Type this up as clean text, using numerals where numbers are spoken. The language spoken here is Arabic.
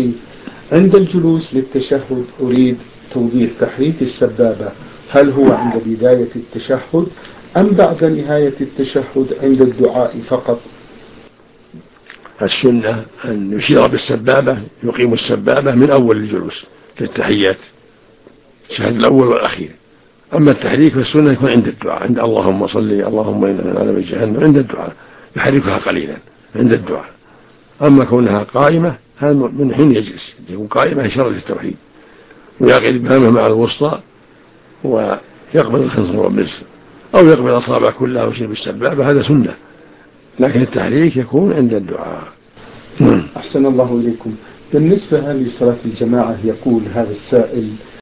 عند الجلوس للتشهد أريد توضيح تحريك السبابة، هل هو عند بداية التشهد أم بعد نهاية التشهد عند الدعاء فقط؟ السنة أن يشير بالسبابة، يقيم السبابة من أول الجلوس في التحيات، التشهد الأول والأخير. أما التحريك فالسنة يكون عند الدعاء، عند اللهم صل اللهم إنا من عذاب جهنم، عند الدعاء يحركها قليلا عند الدعاء. أما كونها قائمة هذا من حين يجلس يكون قائمة إشارة للتوحيد، ويعقد إبهامه مع الوسطى ويقبل الخنصر والمزر، أو يقبل الأصابع كلها ويشير بالسبابة، هذا سنة. لكن التحريك يكون عند الدعاء. أحسن الله إليكم. بالنسبة لصلاة الجماعة يقول هذا السائل: